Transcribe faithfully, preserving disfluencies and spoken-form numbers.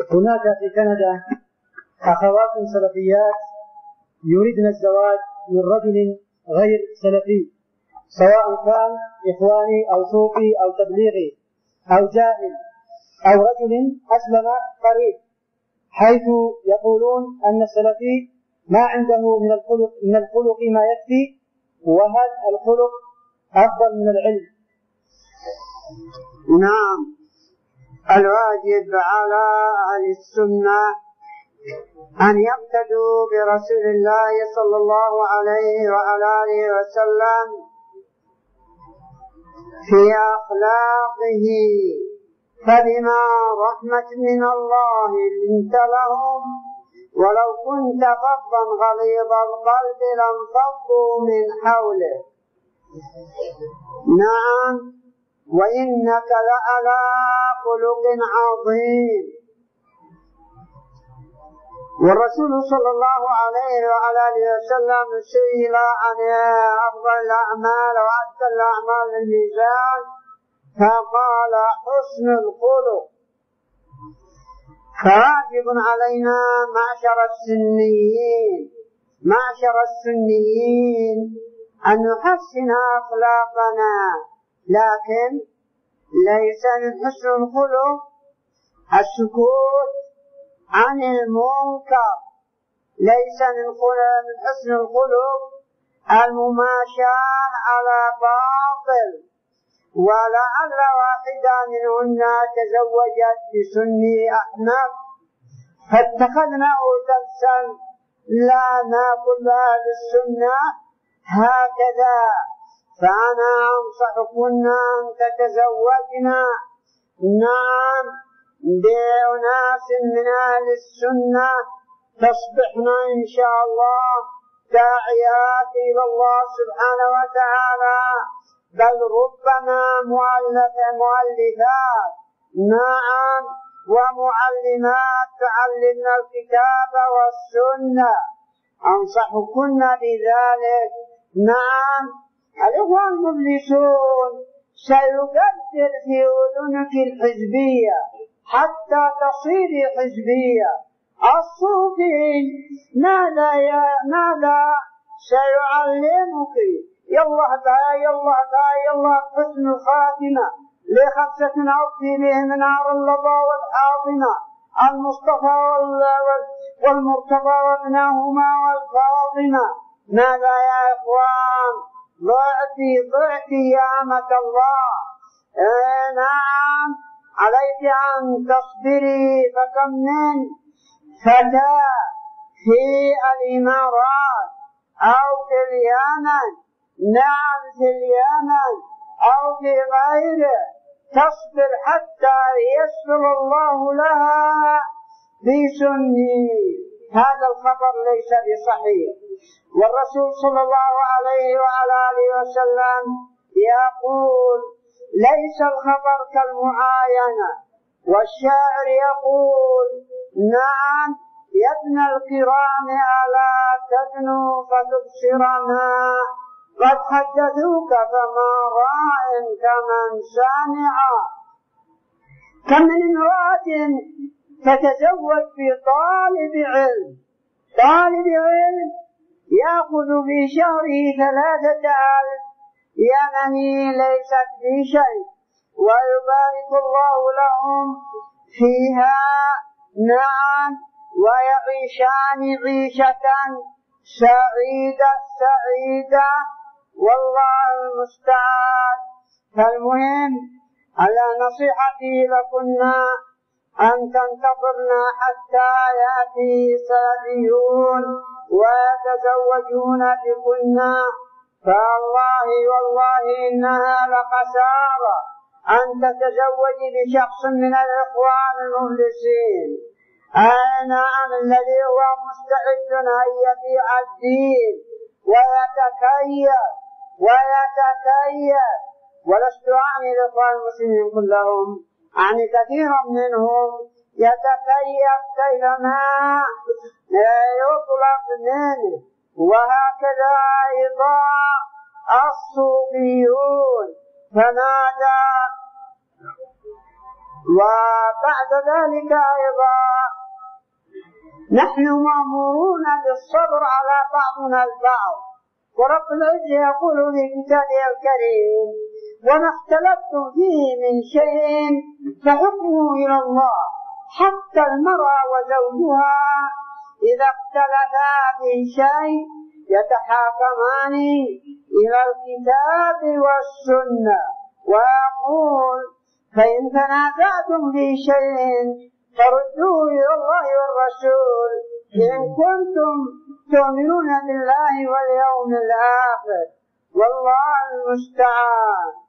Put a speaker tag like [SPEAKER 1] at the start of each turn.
[SPEAKER 1] هناك في كندا أخوات سلفيات يريدن الزواج من رجل غير سلفي، سواء كان إخواني أو صوفي أو تبليغي أو جاهل أو رجل أسلم قريب، حيث يقولون أن السلفي ما عنده من الخلق من الخلق ما يكفي، وهذا الخلق أفضل من العلم.
[SPEAKER 2] نعم، الواجب على أهل السنة أن يقتدوا برسول الله صلى الله عليه وعلى آله وسلم في أخلاقه، فبما رحمة من الله لنت لهم ولو كنت فظا غليظ القلب لانفضوا من حوله. نعم، وإنك لعلى خلق عظيم. والرسول صلى الله عليه وعلى آله وسلم سئل عن أفضل الأعمال وأدى الأعمال الميزان، فقال حسن الخلق. فواجب علينا معشر السنيين معشر السنيين أن نحسن أخلاقنا، لكن ليس من حسن الخلق السكوت عن المنكر، ليس من حسن الخلق المماشاة على باطل. ولعل واحدة منهن تزوجت بسني أحمد فاتخذناه درسا لا ناكل أهل السنة هكذا. فأنا أنصحكن أن تتزوجنا نعم بأناس من أهل السنة، تصبحن إن شاء الله داعيات إلى الله سبحانه وتعالى، بل ربما مؤلف مؤلفات نعم ومعلمات تعلمنا الكتاب والسنة. أنصحكن بذلك. نعم، الإخوان المفلسون سيقدر في أذنك الحزبية حتى تصيري حزبية. الصوفي ماذا ماذا سيعلمك؟ يلا ذا يلا ذا يلا حسن الخاتمة لخمسة أوفي بهم نار اللظى والحاضنة، المصطفى والمرتضى وابنهما والفاطمة. ماذا يا إخوان؟ ضعتي ضعتي يا أمة الله. آه نعم، عليك أن تصبري. فكم من فتاة في الإمارات أو في اليمن، نعم في اليمن أو في غيره، تصبر حتى يسر الله لها بسني. هذا الخبر ليس بصحيح. والرسول صلى الله عليه وعلى آله وسلم يقول ليس الخبر كالمعاينة. والشاعر يقول نعم يا ابن الكرام ألا تدنو فتبصرنا، قد حدثوك فما راع كمن سامعا. كم من امرأة تتزوج بطالب علم، طالب علم يأخذ في شهره ثلاثة ألف يمني ليست بشيء، ويبارك الله لهم فيها نعم، ويعيشان عيشة سعيدة سعيدة، والله المستعان. فالمهم على نصيحتي لكنا أن تنتظرنا حتى يأتي سلفيون ويتزوجون بكنا، فالله والله إنها لخسارة أن تتزوج بشخص من الإخوان المفلسين. أنا الذي هو مستعد أن يبيع الدين ويتكيف ويتكيف. ولست أعني الإخوان المسلمين كلهم، أعني كثيرا منهم يتكيف كيفما يطلق منه. وهكذا أيضا الصوفيون. فماذا؟ وبعد ذلك أيضا نحن مأمورون بالصبر على بعضنا البعض، ورب العزة يقول في كتابه الكريم: وما اختلفتم فيه من شيء فحكمه إلى الله، حتى المرأة وزوجها إذا اختلفا في شيء يتحاكمان إلى الكتاب والسنة. ويقول: فإن تنازعتم في شيء فردوه إلى الله والرسول إن كنتم تؤمنون بالله واليوم الآخر، والله المستعان.